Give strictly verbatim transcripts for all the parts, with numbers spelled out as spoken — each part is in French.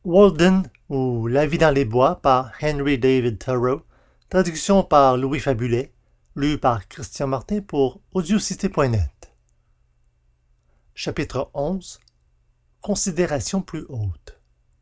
Walden ou La vie dans les bois par Henry David Thoreau, traduction par Louis Fabulet, lu par Christian Martin pour audiocité point net. Chapitre onze. Considération plus haute.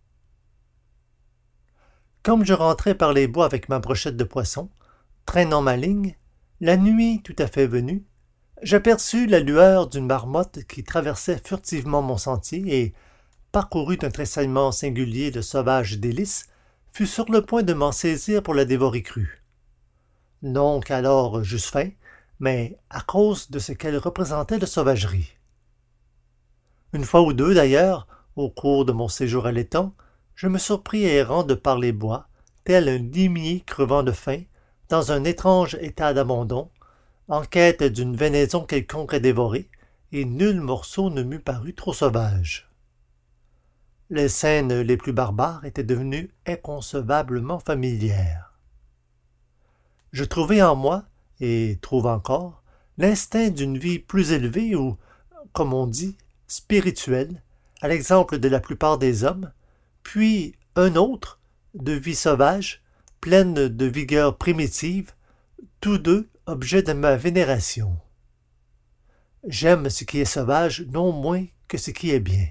Comme je rentrais par les bois avec ma brochette de poisson, traînant ma ligne, la nuit tout à fait venue, j'aperçus la lueur d'une marmotte qui traversait furtivement mon sentier et, parcouru d'un tressaillement singulier de sauvage délice, fut sur le point de m'en saisir pour la dévorer crue. Non qu'alors j'eusse faim, mais à cause de ce qu'elle représentait de sauvagerie. Une fois ou deux, d'ailleurs, au cours de mon séjour à l'étang, je me surpris errant de par les bois, tel un limier crevant de faim, dans un étrange état d'abandon, en quête d'une venaison quelconque à dévorer, et nul morceau ne m'eût paru trop sauvage. Les scènes les plus barbares étaient devenues inconcevablement familières. Je trouvai en moi, et trouve encore, l'instinct d'une vie plus élevée ou, comme on dit, spirituelle, à l'exemple de la plupart des hommes, puis un autre, de vie sauvage, pleine de vigueur primitive, tous deux objets de ma vénération. J'aime ce qui est sauvage non moins que ce qui est bien.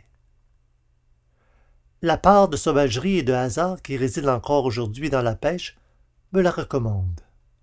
La part de sauvagerie et de hasard qui réside encore aujourd'hui dans la pêche me la recommande.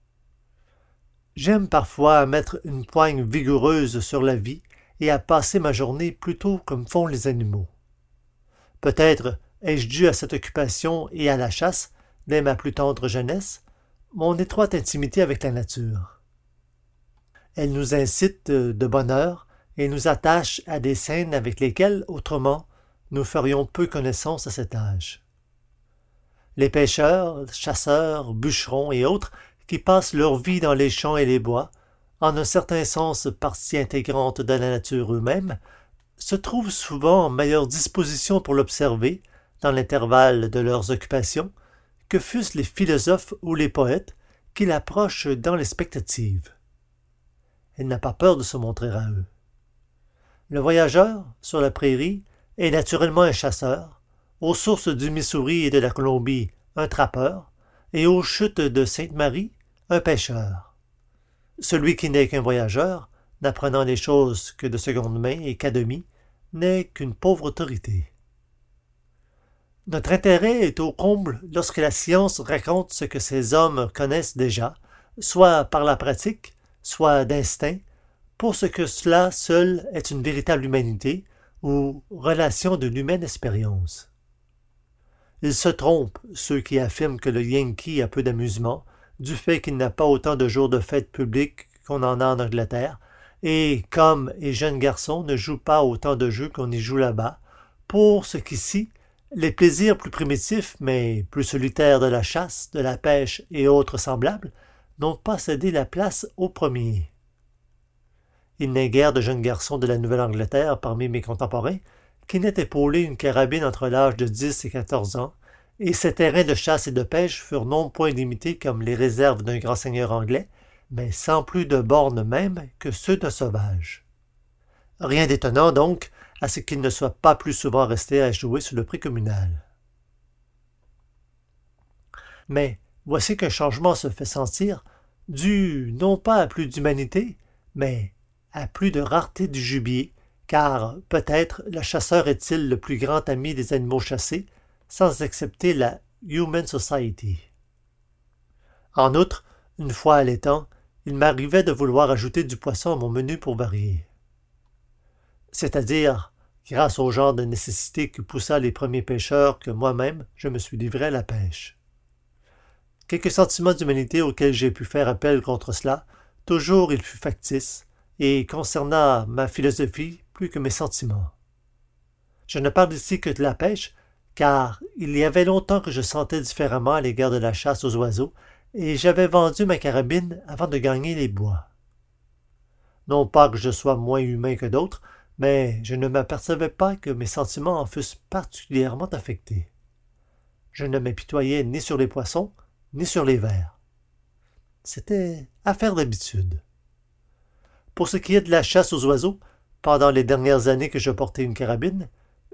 J'aime parfois à mettre une poigne vigoureuse sur la vie et à passer ma journée plutôt comme font les animaux. Peut-être ai-je dû à cette occupation et à la chasse, dès ma plus tendre jeunesse, mon étroite intimité avec la nature. Elle nous incite de bonne heure et nous attache à des scènes avec lesquelles, autrement, nous ferions peu connaissance à cet âge. Les pêcheurs, chasseurs, bûcherons et autres qui passent leur vie dans les champs et les bois, en un certain sens partie intégrante de la nature eux-mêmes, se trouvent souvent en meilleure disposition pour l'observer, dans l'intervalle de leurs occupations, que fussent les philosophes ou les poètes qui l'approchent dans l'expectative. Elle n'a pas peur de se montrer à eux. Le voyageur, sur la prairie, est naturellement un chasseur, aux sources du Missouri et de la Colombie, un trappeur, et aux chutes de Sainte-Marie, un pêcheur. Celui qui n'est qu'un voyageur, n'apprenant les choses que de seconde main et qu'à demi, n'est qu'une pauvre autorité. Notre intérêt est au comble lorsque la science raconte ce que ces hommes connaissent déjà, soit par la pratique, soit d'instinct, pour ce que cela seul est une véritable humanité, ou relation de l'humaine expérience. Ils se trompent, ceux qui affirment que le Yankee a peu d'amusement, du fait qu'il n'a pas autant de jours de fête publique qu'on en a en Angleterre, et qu'hommes et jeunes garçons ne jouent pas autant de jeux qu'on y joue là-bas, pour ce qu'ici, les plaisirs plus primitifs, mais plus solitaires de la chasse, de la pêche et autres semblables, n'ont pas cédé la place aux premiers. Il n'est guère de jeunes garçons de la Nouvelle-Angleterre parmi mes contemporains qui n'aient épaulé une carabine entre l'âge de dix et quatorze ans, et ces terrains de chasse et de pêche furent non point limités comme les réserves d'un grand seigneur anglais, mais sans plus de bornes même que ceux d'un sauvage. Rien d'étonnant, donc, à ce qu'ils ne soient pas plus souvent restés à jouer sur le prix communal. Mais voici qu'un changement se fait sentir, dû non pas à plus d'humanité, mais à plus de rareté du gibier, car peut-être le chasseur est-il le plus grand ami des animaux chassés, sans excepter la Human Society. En outre, une fois à l'étang, il m'arrivait de vouloir ajouter du poisson à mon menu pour varier. C'est-à-dire, grâce au genre de nécessité qui poussa les premiers pêcheurs que moi-même je me suis livré à la pêche. Quelques sentiments d'humanité auxquels j'ai pu faire appel contre cela, toujours il fut factice, et concernant ma philosophie plus que mes sentiments. Je ne parle ici que de la pêche, car il y avait longtemps que je sentais différemment à l'égard de la chasse aux oiseaux, et j'avais vendu ma carabine avant de gagner les bois. Non pas que je sois moins humain que d'autres, mais je ne m'apercevais pas que mes sentiments en fussent particulièrement affectés. Je ne m'apitoyais ni sur les poissons, ni sur les vers. C'était affaire d'habitude. Pour ce qui est de la chasse aux oiseaux, pendant les dernières années que je portais une carabine,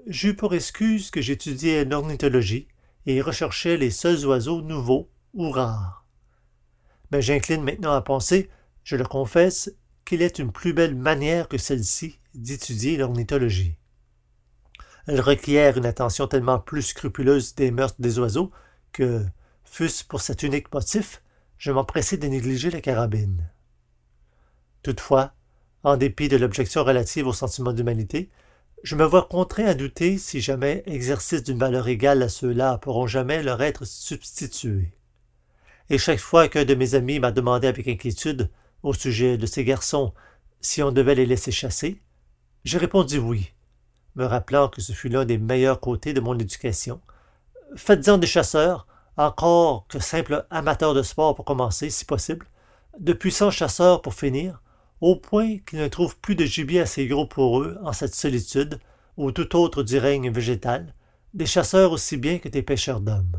j'eus pour excuse que j'étudiais l'ornithologie et recherchais les seuls oiseaux nouveaux ou rares. Mais j'incline maintenant à penser, je le confesse, qu'il est une plus belle manière que celle-ci d'étudier l'ornithologie. Elle requiert une attention tellement plus scrupuleuse des mœurs des oiseaux que, fût-ce pour cet unique motif, je m'empressai de négliger la carabine. Toutefois, en dépit de l'objection relative au sentiment d'humanité, je me vois contraint à douter si jamais exercice d'une valeur égale à ceux-là pourront jamais leur être substitués. Et chaque fois qu'un de mes amis m'a demandé avec inquiétude, au sujet de ces garçons, si on devait les laisser chasser, j'ai répondu oui, me rappelant que ce fut l'un des meilleurs côtés de mon éducation. Faites-en des chasseurs, encore que simples amateurs de sport pour commencer, si possible, de puissants chasseurs pour finir, au point qu'ils ne trouvent plus de gibier assez gros pour eux en cette solitude ou tout autre du règne végétal, des chasseurs aussi bien que des pêcheurs d'hommes.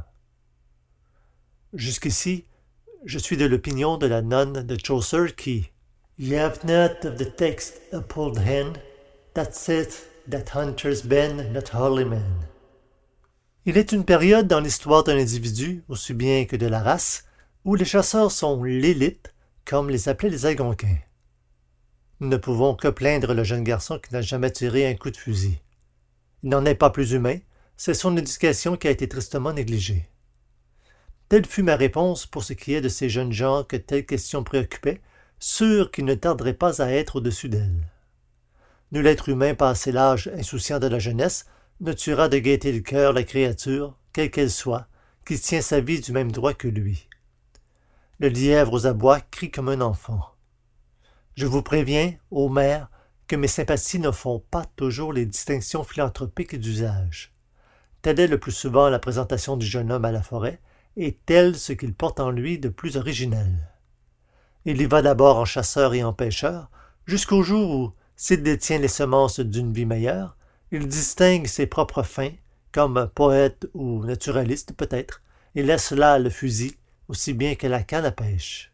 Jusqu'ici, je suis de l'opinion de la nonne de Chaucer qui « Ye have not of the text a pulled hand, that saith that hunters ben not holy men. » Il est une période dans l'histoire d'un individu, aussi bien que de la race, où les chasseurs sont l'élite, comme les appelaient les Algonquins. Nous ne pouvons que plaindre le jeune garçon qui n'a jamais tiré un coup de fusil. Il n'en est pas plus humain, c'est son éducation qui a été tristement négligée. Telle fut ma réponse pour ce qui est de ces jeunes gens que telle question préoccupait, sûr qu'ils ne tarderaient pas à être au-dessus d'elle. Nul être humain passé l'âge insouciant de la jeunesse ne tuera de gaieté le cœur la créature, quelle qu'elle soit, qui tient sa vie du même droit que lui. Le lièvre aux abois crie comme un enfant. Je vous préviens, ô mère, que mes sympathies ne font pas toujours les distinctions philanthropiques d'usage. Telle est le plus souvent la présentation du jeune homme à la forêt, et tel ce qu'il porte en lui de plus originel. Il y va d'abord en chasseur et en pêcheur, jusqu'au jour où, s'il détient les semences d'une vie meilleure, il distingue ses propres fins, comme poète ou naturaliste peut-être, et laisse là le fusil, aussi bien que la canne à pêche.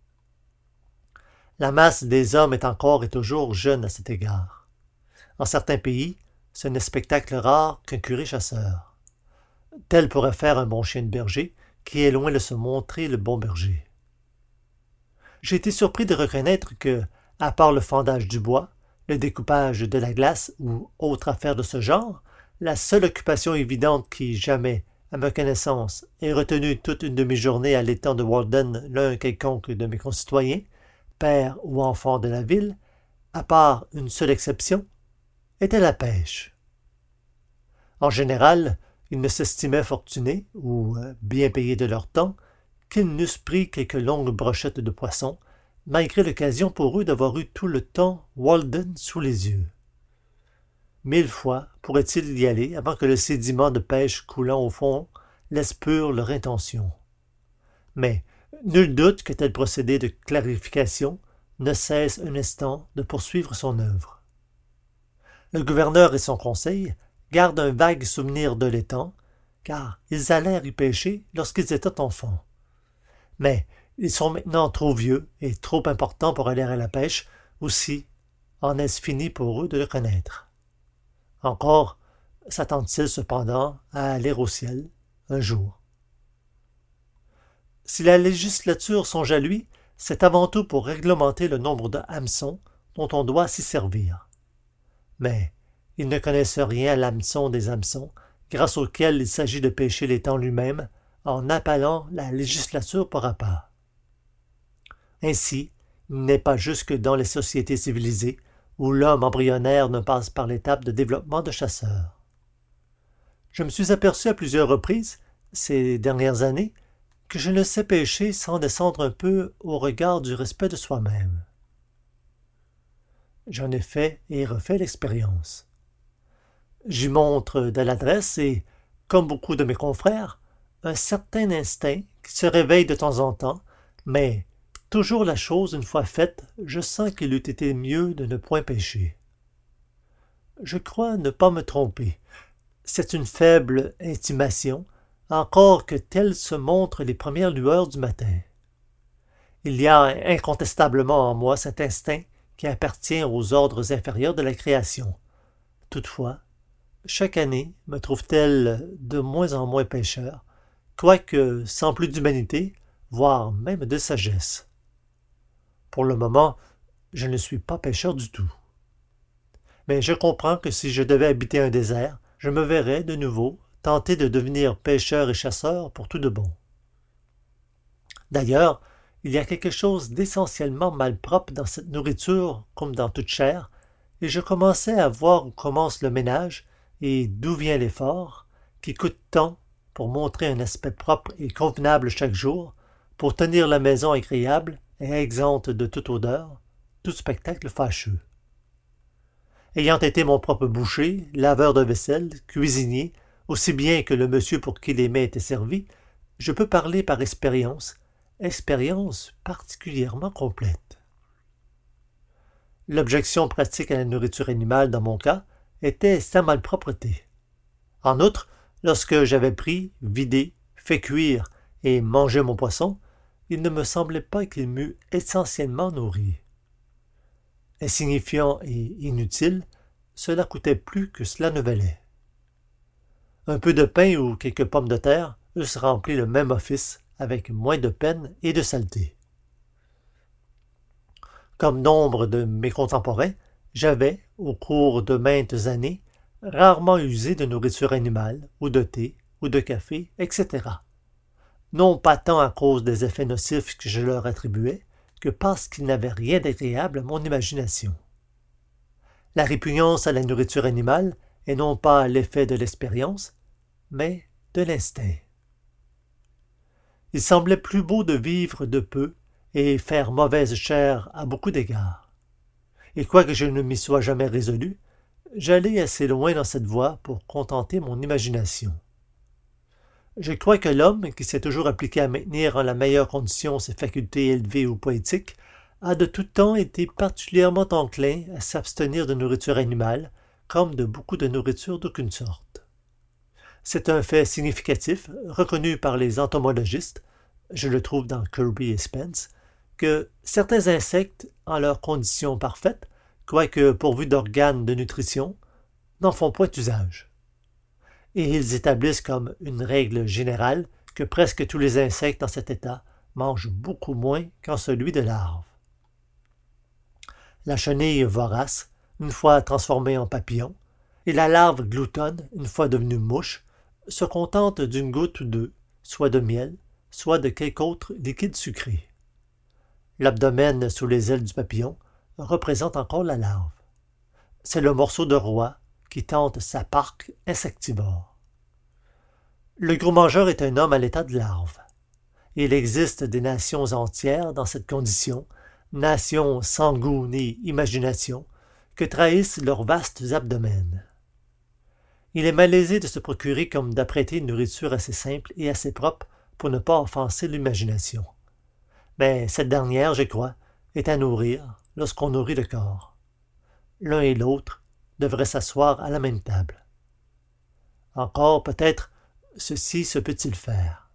La masse des hommes est encore et toujours jeune à cet égard. En certains pays, ce n'est spectacle rare qu'un curé chasseur. Tel pourrait faire un bon chien de berger, qui est loin de se montrer le bon berger. J'ai été surpris de reconnaître que, à part le fendage du bois, le découpage de la glace ou autre affaire de ce genre, la seule occupation évidente qui, jamais, à ma connaissance, ait retenu toute une demi-journée à l'étang de Walden l'un quelconque de mes concitoyens, père ou enfant de la ville, à part une seule exception, était la pêche. En général, ils ne s'estimaient fortunés, ou bien payés de leur temps, qu'ils n'eussent pris quelques longues brochettes de poisson, malgré l'occasion pour eux d'avoir eu tout le temps Walden sous les yeux. Mille fois pourraient-ils y aller avant que le sédiment de pêche coulant au fond laisse pure leur intention. Mais nul doute que tel procédé de clarification ne cesse un instant de poursuivre son œuvre. Le gouverneur et son conseil gardent un vague souvenir de l'étang, car ils allèrent y pêcher lorsqu'ils étaient enfants. Mais ils sont maintenant trop vieux et trop importants pour aller à la pêche, aussi en est-ce fini pour eux de le connaître. Encore s'attendent-ils cependant à aller au ciel un jour. Si la législature songe à lui, c'est avant tout pour réglementer le nombre de hameçons dont on doit s'y servir. Mais ils ne connaissent rien à l'hameçon des hameçons, grâce auquel il s'agit de pêcher l'étang lui-même, en appelant la législature par rapport. Ainsi, il n'est pas jusque dans les sociétés civilisées où l'homme embryonnaire ne passe par l'étape de développement de chasseur. Je me suis aperçu à plusieurs reprises, ces dernières années, que je ne sais pêcher sans descendre un peu au regard du respect de soi-même. J'en ai fait et refait l'expérience. J'y montre de l'adresse et, comme beaucoup de mes confrères, un certain instinct qui se réveille de temps en temps, mais toujours la chose une fois faite, je sens qu'il eût été mieux de ne point pêcher. Je crois ne pas me tromper. C'est une faible intimation, encore que telles se montrent les premières lueurs du matin. Il y a incontestablement en moi cet instinct qui appartient aux ordres inférieurs de la création. Toutefois, chaque année me trouve-t-elle de moins en moins pêcheur, quoique sans plus d'humanité, voire même de sagesse. Pour le moment, je ne suis pas pêcheur du tout. Mais je comprends que si je devais habiter un désert, je me verrais, de nouveau, tenté de devenir pêcheur et chasseur pour tout de bon. D'ailleurs, il y a quelque chose d'essentiellement malpropre dans cette nourriture comme dans toute chair, et je commençais à voir où commence le ménage et d'où vient l'effort, qui coûte tant pour montrer un aspect propre et convenable chaque jour, pour tenir la maison agréable et exempte de toute odeur, tout spectacle fâcheux. Ayant été mon propre boucher, laveur de vaisselle, cuisinier, aussi bien que le monsieur pour qui les mets étaient servis, je peux parler par expérience, expérience particulièrement complète. L'objection pratique à la nourriture animale, dans mon cas, était sa malpropreté. En outre, lorsque j'avais pris, vidé, fait cuire et mangé mon poisson, il ne me semblait pas qu'il m'eût essentiellement nourri. Insignifiant et inutile, cela coûtait plus que cela ne valait. Un peu de pain ou quelques pommes de terre eussent rempli le même office avec moins de peine et de saleté. Comme nombre de mes contemporains, j'avais, au cours de maintes années, rarement usé de nourriture animale, ou de thé, ou de café, et cetera. Non pas tant à cause des effets nocifs que je leur attribuais, que parce qu'ils n'avaient rien d'agréable à mon imagination. La répugnance à la nourriture animale est non pas l'effet de l'expérience, mais de l'instinct. Il semblait plus beau de vivre de peu et faire mauvaise chère à beaucoup d'égards. Et quoique je ne m'y sois jamais résolu, j'allais assez loin dans cette voie pour contenter mon imagination. Je crois que l'homme, qui s'est toujours appliqué à maintenir en la meilleure condition ses facultés élevées ou poétiques, a de tout temps été particulièrement enclin à s'abstenir de nourriture animale, comme de beaucoup de nourriture d'aucune sorte. C'est un fait significatif, reconnu par les entomologistes, je le trouve dans Kirby et Spence, que certains insectes, en leur condition parfaite, quoique pourvus d'organes de nutrition, n'en font point usage. Et ils établissent comme une règle générale que presque tous les insectes en cet état mangent beaucoup moins qu'en celui de larves. La chenille vorace, une fois transformée en papillon, et la larve gloutonne, une fois devenue mouche, se contentent d'une goutte ou deux, soit de miel, soit de quelque autre liquide sucré. L'abdomen sous les ailes du papillon représente encore la larve. C'est le morceau de roi qui tente sa parque insectivore. Le gros mangeur est un homme à l'état de larve. Il existe des nations entières dans cette condition, nations sans goût ni imagination, que trahissent leurs vastes abdomens. Il est malaisé de se procurer comme d'apprêter une nourriture assez simple et assez propre pour ne pas offenser l'imagination. Mais cette dernière, je crois, est à nourrir lorsqu'on nourrit le corps. L'un et l'autre devraient s'asseoir à la même table. Encore, peut-être, ceci se peut-il faire.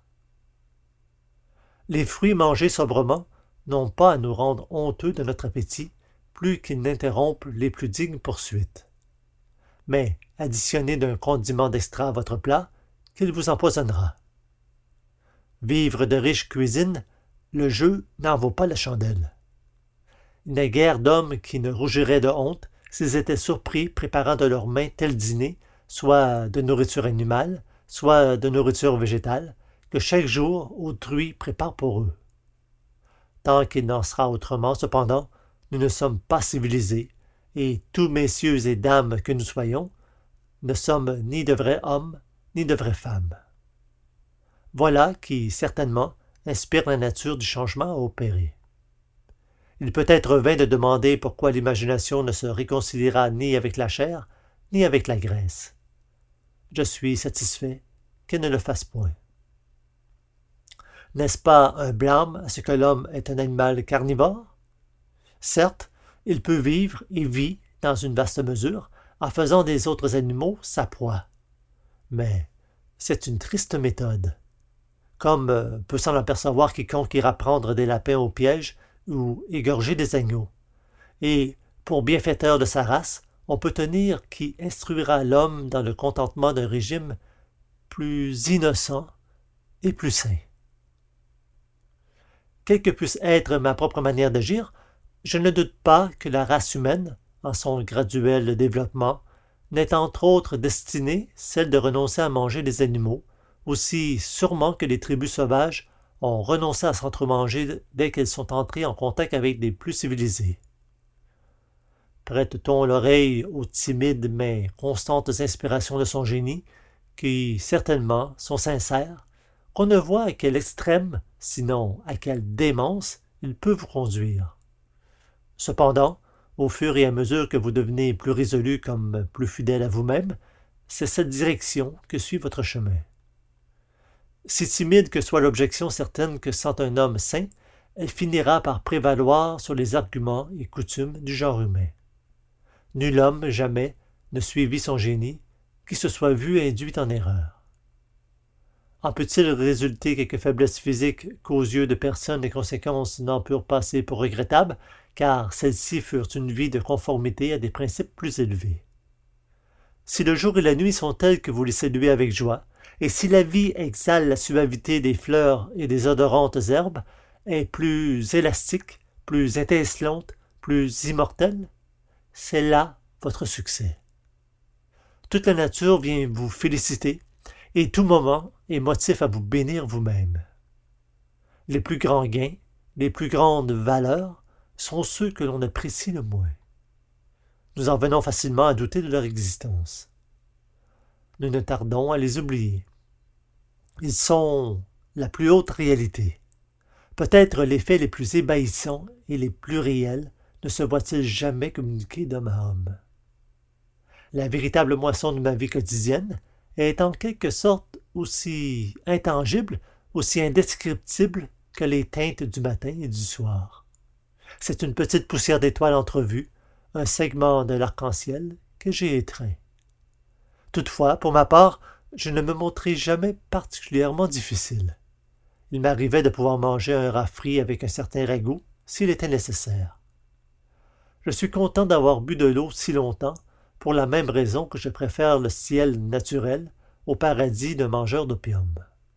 Les fruits mangés sobrement n'ont pas à nous rendre honteux de notre appétit, plus qu'ils n'interrompent les plus dignes poursuites. Mais additionnez d'un condiment d'extra à votre plat, qu'il vous empoisonnera. Vivre de riche cuisine, le jeu n'en vaut pas la chandelle. Il n'est guère d'hommes qui ne rougiraient de honte s'ils étaient surpris préparant de leurs mains tel dîner, soit de nourriture animale, soit de nourriture végétale, que chaque jour autrui prépare pour eux. Tant qu'il n'en sera autrement, cependant, nous ne sommes pas civilisés, et tous messieurs et dames que nous soyons, ne sommes ni de vrais hommes, ni de vraies femmes. Voilà qui, certainement, inspire la nature du changement à opérer. Il peut être vain de demander pourquoi l'imagination ne se réconciliera ni avec la chair, ni avec la graisse. Je suis satisfait qu'elle ne le fasse point. N'est-ce pas un blâme à ce que l'homme est un animal carnivore? Certes, il peut vivre et vit, dans une vaste mesure, en faisant des autres animaux sa proie. Mais c'est une triste méthode. Comme euh, peut s'en apercevoir quiconque ira prendre des lapins au piège ou égorger des agneaux. Et, pour bienfaiteur de sa race, on peut tenir qui instruira l'homme dans le contentement d'un régime plus innocent et plus sain. Quelle que puisse être ma propre manière d'agir, je ne doute pas que la race humaine, en son graduel développement, n'est entre autres destinée celle de renoncer à manger les animaux, aussi sûrement que les tribus sauvages ont renoncé à s'entremanger dès qu'elles sont entrées en contact avec des plus civilisés. Prête-t-on l'oreille aux timides mais constantes inspirations de son génie, qui, certainement, sont sincères, qu'on ne voit à quel extrême, sinon à quelle démence, il peut vous conduire. Cependant, au fur et à mesure que vous devenez plus résolu comme plus fidèle à vous-même, c'est cette direction que suit votre chemin. Si timide que soit l'objection certaine que sent un homme sain, elle finira par prévaloir sur les arguments et coutumes du genre humain. Nul homme, jamais, ne suivit son génie, qui se soit vu induit en erreur. En peut-il résulter quelque faiblesse physique qu'aux yeux de personne les conséquences n'en purent passer pour regrettables, car celles-ci furent une vie de conformité à des principes plus élevés. Si le jour et la nuit sont tels que vous les saluez avec joie, et si la vie exhale la suavité des fleurs et des odorantes herbes, est plus élastique, plus étincelante, plus immortelle, c'est là votre succès. Toute la nature vient vous féliciter, et tout moment est motif à vous bénir vous-même. Les plus grands gains, les plus grandes valeurs sont ceux que l'on apprécie le moins. Nous en venons facilement à douter de leur existence. Nous ne tardons à les oublier. Ils sont la plus haute réalité. Peut-être les faits les plus ébahissants et les plus réels ne se voient-ils jamais communiqués d'homme à homme. La véritable moisson de ma vie quotidienne est en quelque sorte aussi intangible, aussi indescriptible que les teintes du matin et du soir. C'est une petite poussière d'étoiles entrevue, un segment de l'arc-en-ciel que j'ai étreint. Toutefois, pour ma part, je ne me montrai jamais particulièrement difficile. Il m'arrivait de pouvoir manger un rat frit avec un certain ragoût, s'il était nécessaire. Je suis content d'avoir bu de l'eau si longtemps, pour la même raison que je préfère le ciel naturel au paradis d'un mangeur d'opium.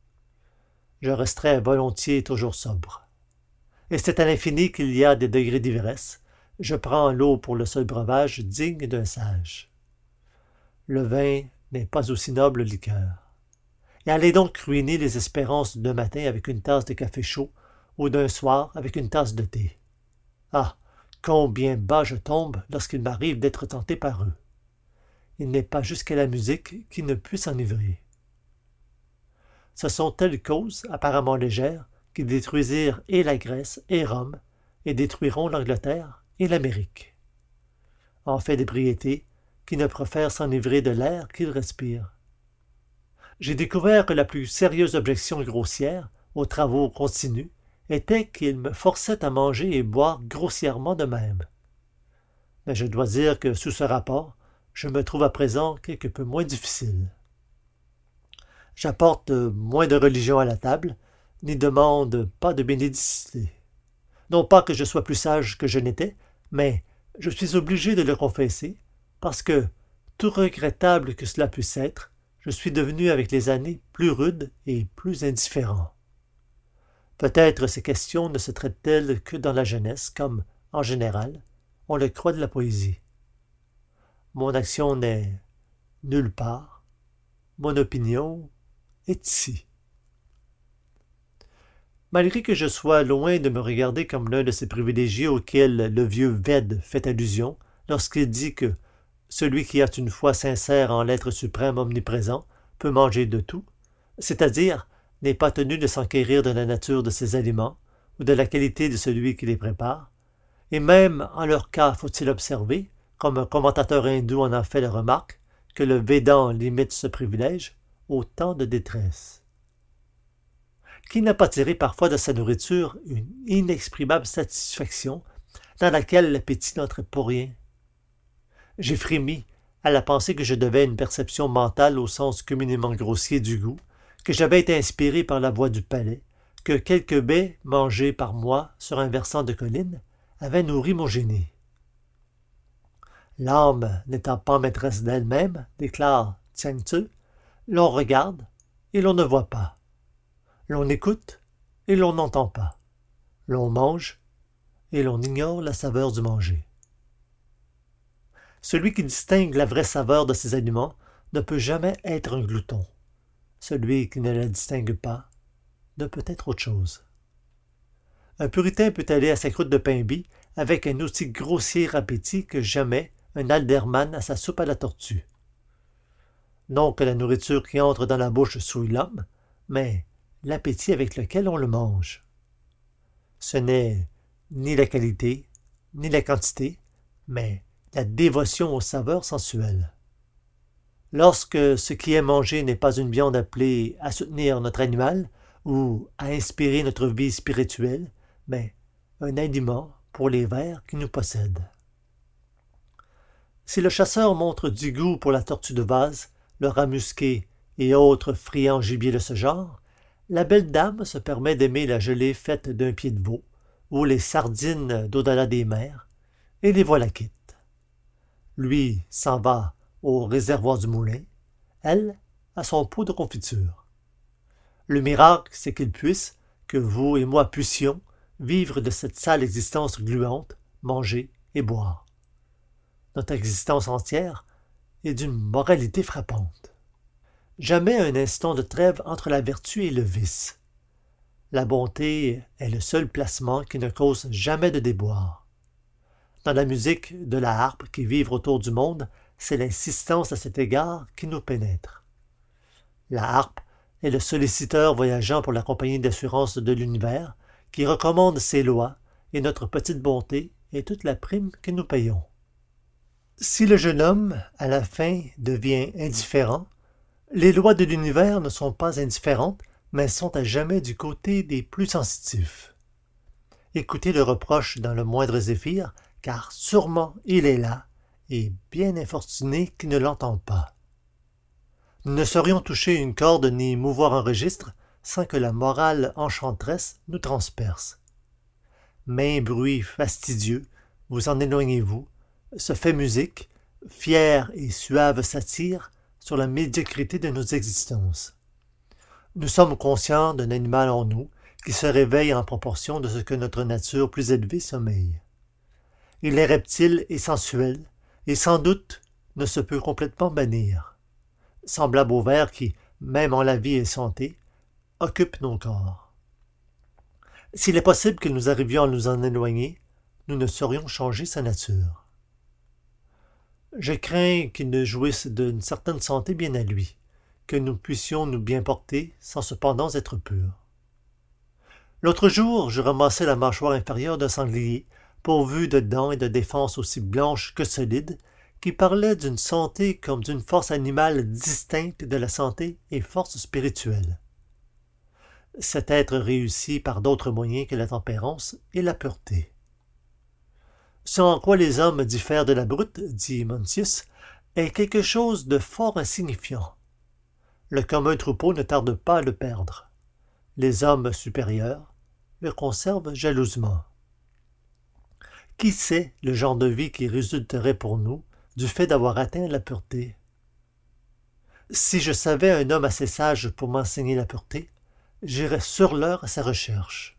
Je resterai volontiers toujours sobre. Et c'est à l'infini qu'il y a des degrés d'ivresse. Je prends l'eau pour le seul breuvage digne d'un sage. Le vin n'est pas aussi noble liqueur. Et allez donc ruiner les espérances d'un matin avec une tasse de café chaud ou d'un soir avec une tasse de thé. Ah, combien bas je tombe lorsqu'il m'arrive d'être tenté par eux. Il n'est pas jusqu'à la musique qui ne puisse enivrer. Ce sont telles causes, apparemment légères, qui détruisirent et la Grèce et Rome, et détruiront l'Angleterre et l'Amérique. En fait d'ébriété, qui ne préfèrent s'enivrer de l'air qu'ils respirent. J'ai découvert que la plus sérieuse objection grossière aux travaux continus était qu'ils me forçaient à manger et boire grossièrement de même. Mais je dois dire que sous ce rapport, je me trouve à présent quelque peu moins difficile. J'apporte moins de religion à la table, n'y demande pas de bénédicité. Non pas que je sois plus sage que je n'étais, mais je suis obligé de le confesser, parce que, tout regrettable que cela puisse être, je suis devenu avec les années plus rude et plus indifférent. Peut-être ces questions ne se traitent-elles que dans la jeunesse, comme, en général, on le croit de la poésie. Mon action n'est nulle part, mon opinion est ici. Malgré que je sois loin de me regarder comme l'un de ces privilégiés auxquels le vieux Vède fait allusion lorsqu'il dit que celui qui a une foi sincère en l'être suprême omniprésent peut manger de tout, c'est-à-dire n'est pas tenu de s'enquérir de la nature de ses aliments ou de la qualité de celui qui les prépare, et même en leur cas faut-il observer, comme un commentateur hindou en a fait la remarque, que le Védan limite ce privilège au temps de détresse. Qui n'a pas tiré parfois de sa nourriture une inexprimable satisfaction dans laquelle l'appétit n'entrait pour rien? J'ai frémi à la pensée que je devais une perception mentale au sens communément grossier du goût, que j'avais été inspiré par la voix du palais, que quelques baies mangées par moi sur un versant de colline avaient nourri mon génie. L'âme n'étant pas maîtresse d'elle-même, déclare Tien Tzu, l'on regarde et l'on ne voit pas. L'on écoute et l'on n'entend pas. L'on mange et l'on ignore la saveur du manger. Celui qui distingue la vraie saveur de ses aliments ne peut jamais être un glouton. Celui qui ne la distingue pas ne peut être autre chose. Un puritain peut aller à sa croûte de pain bis avec un aussi grossier appétit que jamais un alderman à sa soupe à la tortue. Non que la nourriture qui entre dans la bouche souille l'homme, mais l'appétit avec lequel on le mange. Ce n'est ni la qualité, ni la quantité, mais la dévotion aux saveurs sensuelles. Lorsque ce qui est mangé n'est pas une viande appelée à soutenir notre animal ou à inspirer notre vie spirituelle, mais un aliment pour les vers qui nous possèdent. Si le chasseur montre du goût pour la tortue de vase, le rat musqué et autres friands gibiers de ce genre, la belle dame se permet d'aimer la gelée faite d'un pied de veau ou les sardines d'au-delà des mers, et les voilà quittes. Lui s'en va au réservoir du moulin, elle à son pot de confiture. Le miracle, c'est qu'il puisse, que vous et moi puissions, vivre de cette sale existence gluante, manger et boire. Notre existence entière est d'une moralité frappante. Jamais un instant de trêve entre la vertu et le vice. La bonté est le seul placement qui ne cause jamais de déboire. Dans la musique de la harpe qui vivre autour du monde, c'est l'insistance à cet égard qui nous pénètre. La harpe est le solliciteur voyageant pour la compagnie d'assurance de l'univers qui recommande ses lois, et notre petite bonté est toute la prime que nous payons. Si le jeune homme, à la fin, devient indifférent, les lois de l'univers ne sont pas indifférentes, mais sont à jamais du côté des plus sensitifs. Écoutez le reproche dans le moindre zéphyr, car sûrement il est là, et bien infortuné qui ne l'entend pas. Nous ne saurions toucher une corde ni mouvoir un registre sans que la morale enchanteresse nous transperce. Maint bruit fastidieux, vous en éloignez-vous, se fait musique, fière et suave satire sur la médiocrité de nos existences. Nous sommes conscients d'un animal en nous qui se réveille en proportion de ce que notre nature plus élevée sommeille. Il est reptile et sensuel, et sans doute ne se peut complètement bannir. Semblable au ver qui, même en la vie et santé, occupe nos corps. S'il est possible que nous arrivions à nous en éloigner, nous ne saurions changer sa nature. Je crains qu'il ne jouisse d'une certaine santé bien à lui, que nous puissions nous bien porter sans cependant être purs. L'autre jour, je ramassai la mâchoire inférieure d'un sanglier, pourvu de dents et de défenses aussi blanches que solides, qui parlait d'une santé comme d'une force animale distincte de la santé et force spirituelle. Cet être réussit par d'autres moyens que la tempérance et la pureté. Ce en quoi les hommes diffèrent de la brute, dit Mencius, est quelque chose de fort insignifiant. Le commun troupeau ne tarde pas à le perdre. Les hommes supérieurs le conservent jalousement. Qui sait le genre de vie qui résulterait pour nous du fait d'avoir atteint la pureté? Si je savais un homme assez sage pour m'enseigner la pureté, j'irais sur l'heure à sa recherche.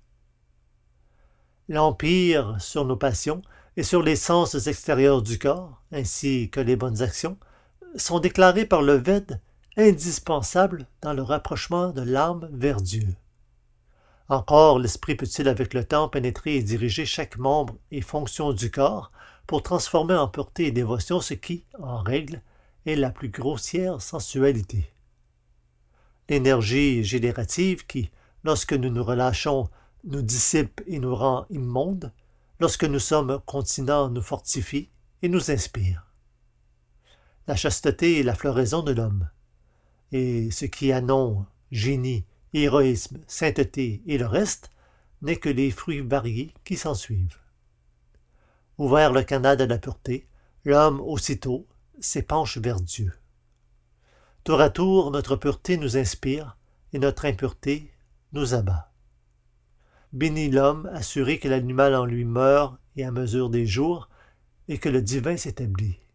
L'empire sur nos passions et sur les sens extérieurs du corps, ainsi que les bonnes actions, sont déclarés par le Vède indispensables dans le rapprochement de l'âme vers Dieu. Encore l'esprit peut-il avec le temps pénétrer et diriger chaque membre et fonction du corps pour transformer en pureté et dévotion ce qui, en règle, est la plus grossière sensualité. L'énergie générative qui, lorsque nous nous relâchons, nous dissipe et nous rend immondes, lorsque nous sommes continents, nous fortifie et nous inspire. La chasteté est la floraison de l'homme, et ce qui a nom, génie, héroïsme, sainteté et le reste, n'est que les fruits variés qui s'ensuivent. Ouvert le canal de la pureté, l'homme aussitôt s'épanche vers Dieu. Tour à tour, notre pureté nous inspire et notre impureté nous abat. Béni l'homme assuré que l'animal en lui meurt et à mesure des jours, et que le divin s'établit.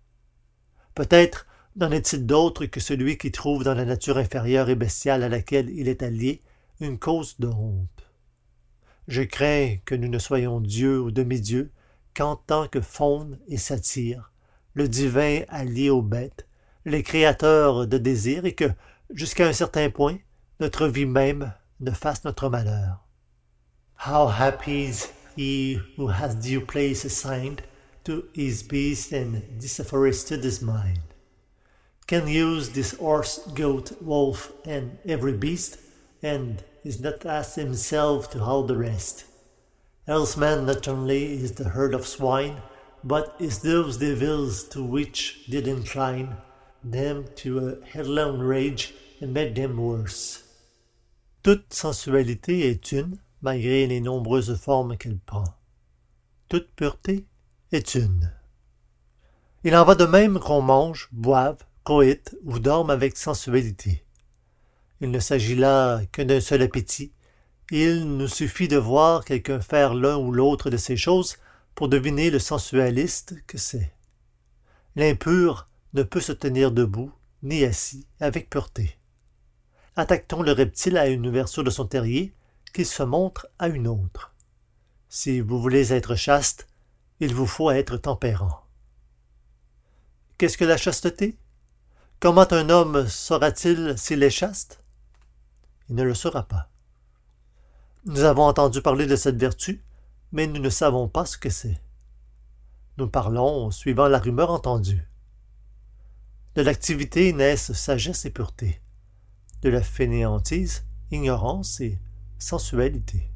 Peut-être n'en est-il d'autre que celui qui trouve dans la nature inférieure et bestiale à laquelle il est allié une cause de honte. Je crains que nous ne soyons dieux ou demi-dieux qu'en tant que faune et satyre, le divin allié aux bêtes, les créateurs de désirs, et que, jusqu'à un certain point, notre vie même ne fasse notre malheur. How happy is he who has due place assigned to his beast and disafforested his mind, can use this horse, goat, wolf, and every beast, and is not asked himself to all the rest. Else man not only is the herd of swine, but is those devils to which did incline them to a headlong rage and made them worse. Toute sensualité est une, malgré les nombreuses formes qu'elle prend. Toute pureté est une. Il en va de même qu'on mange, boive, coïte ou dorme avec sensualité. Il ne s'agit là que d'un seul appétit, et il nous suffit de voir quelqu'un faire l'un ou l'autre de ces choses pour deviner le sensualiste que c'est. L'impur ne peut se tenir debout, ni assis, avec pureté. Attaque-t-on le reptile à une ouverture de son terrier, qu'il se montre à une autre. Si vous voulez être chaste, il vous faut être tempérant. Qu'est-ce que la chasteté? Comment un homme saura-t-il s'il est chaste? Il ne le saura pas. Nous avons entendu parler de cette vertu, mais nous ne savons pas ce que c'est. Nous parlons suivant la rumeur entendue. De l'activité naissent sagesse et pureté. De la fainéantise, ignorance et sensualité.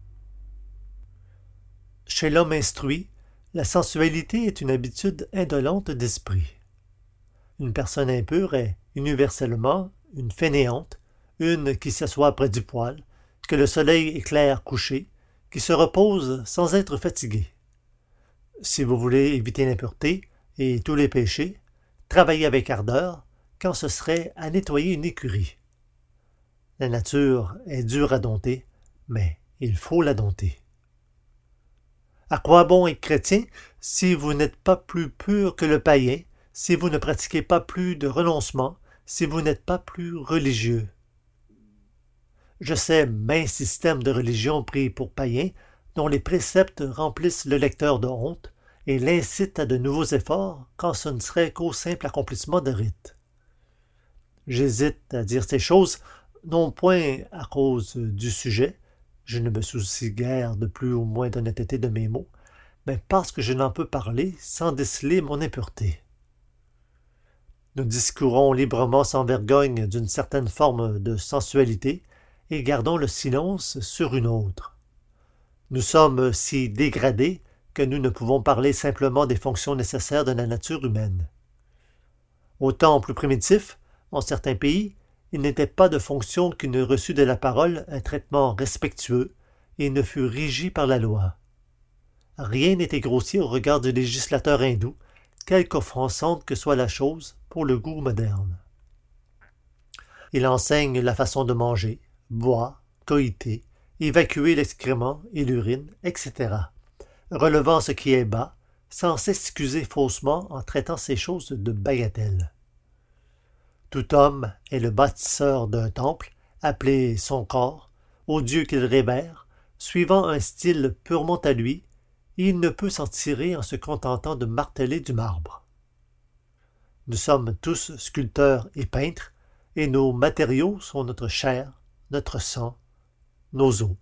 Chez l'homme instruit, la sensualité est une habitude indolente d'esprit. Une personne impure est universellement une fainéante, une qui s'assoit près du poêle, que le soleil éclaire couché, qui se repose sans être fatiguée. Si vous voulez éviter l'impureté et tous les péchés, travaillez avec ardeur, quand ce serait à nettoyer une écurie. La nature est dure à dompter, mais il faut la dompter. À quoi bon être chrétien si vous n'êtes pas plus pur que le païen, si vous ne pratiquez pas plus de renoncement, si vous n'êtes pas plus religieux? Je sais maints systèmes de religion pris pour païens, dont les préceptes remplissent le lecteur de honte et l'incitent à de nouveaux efforts quand ce ne serait qu'au simple accomplissement de rites. J'hésite à dire ces choses, non point à cause du sujet, je ne me soucie guère de plus ou moins d'honnêteté de mes mots, mais parce que je n'en peux parler sans déceler mon impureté. Nous discourons librement sans vergogne d'une certaine forme de sensualité et gardons le silence sur une autre. Nous sommes si dégradés que nous ne pouvons parler simplement des fonctions nécessaires de la nature humaine. Au temps plus primitif, en certains pays, il n'était pas de fonction qui ne reçût de la parole un traitement respectueux et ne fût régi par la loi. Rien n'était grossier au regard du législateur hindou, quelque offensante que soit la chose pour le goût moderne. Il enseigne la façon de manger, boire, coïter, évacuer l'excrément et l'urine, et cetera, relevant ce qui est bas, sans s'excuser faussement en traitant ces choses de bagatelles. Tout homme est le bâtisseur d'un temple, appelé son corps, au Dieu qu'il révère, suivant un style purement à lui, et il ne peut s'en tirer en se contentant de marteler du marbre. Nous sommes tous sculpteurs et peintres, et nos matériaux sont notre chair, notre sang, nos os.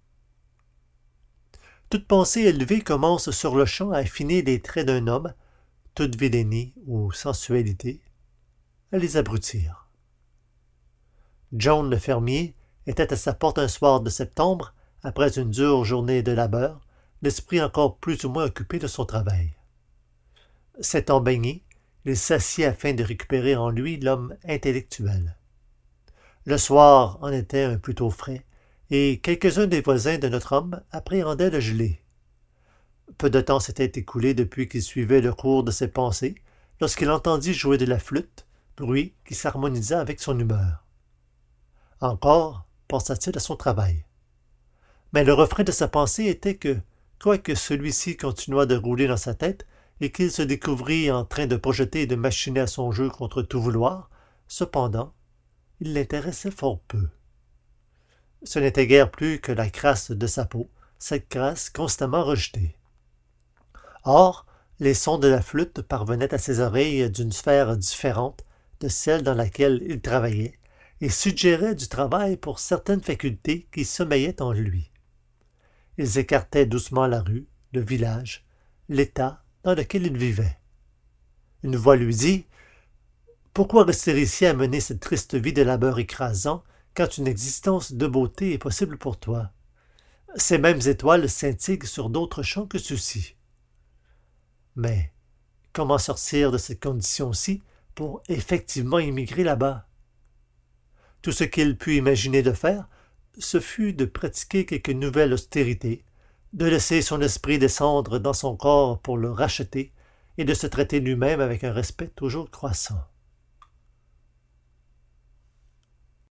Toute pensée élevée commence sur-le-champ à affiner les traits d'un homme, toute vilainie ou sensualité, à les abrutir. John le fermier était à sa porte un soir de septembre, après une dure journée de labeur, l'esprit encore plus ou moins occupé de son travail. S'étant baigné, il s'assit afin de récupérer en lui l'homme intellectuel. Le soir en était un plutôt frais, et quelques-uns des voisins de notre homme appréhendaient le gelé. Peu de temps s'était écoulé depuis qu'il suivait le cours de ses pensées, lorsqu'il entendit jouer de la flûte, bruit qui s'harmonisa avec son humeur. Encore pensa-t-il à son travail. Mais le refrain de sa pensée était que, quoique celui-ci continuât de rouler dans sa tête, et qu'il se découvrit en train de projeter et de machiner à son jeu contre tout vouloir, cependant, il l'intéressait fort peu. Ce n'était guère plus que la crasse de sa peau, cette crasse constamment rejetée. Or, les sons de la flûte parvenaient à ses oreilles d'une sphère différente de celle dans laquelle il travaillait, et suggéraient du travail pour certaines facultés qui sommeillaient en lui. Ils écartaient doucement la rue, le village, l'état dans lequel il vivait. Une voix lui dit « Pourquoi rester ici à mener cette triste vie de labeur écrasant quand une existence de beauté est possible pour toi? Ces mêmes étoiles scintillent sur d'autres champs que ceux-ci. » Mais comment sortir de cette condition-ci pour effectivement immigrer là-bas? Tout ce qu'il put imaginer de faire, ce fut de pratiquer quelque nouvelle austérité, de laisser son esprit descendre dans son corps pour le racheter et de se traiter lui-même avec un respect toujours croissant.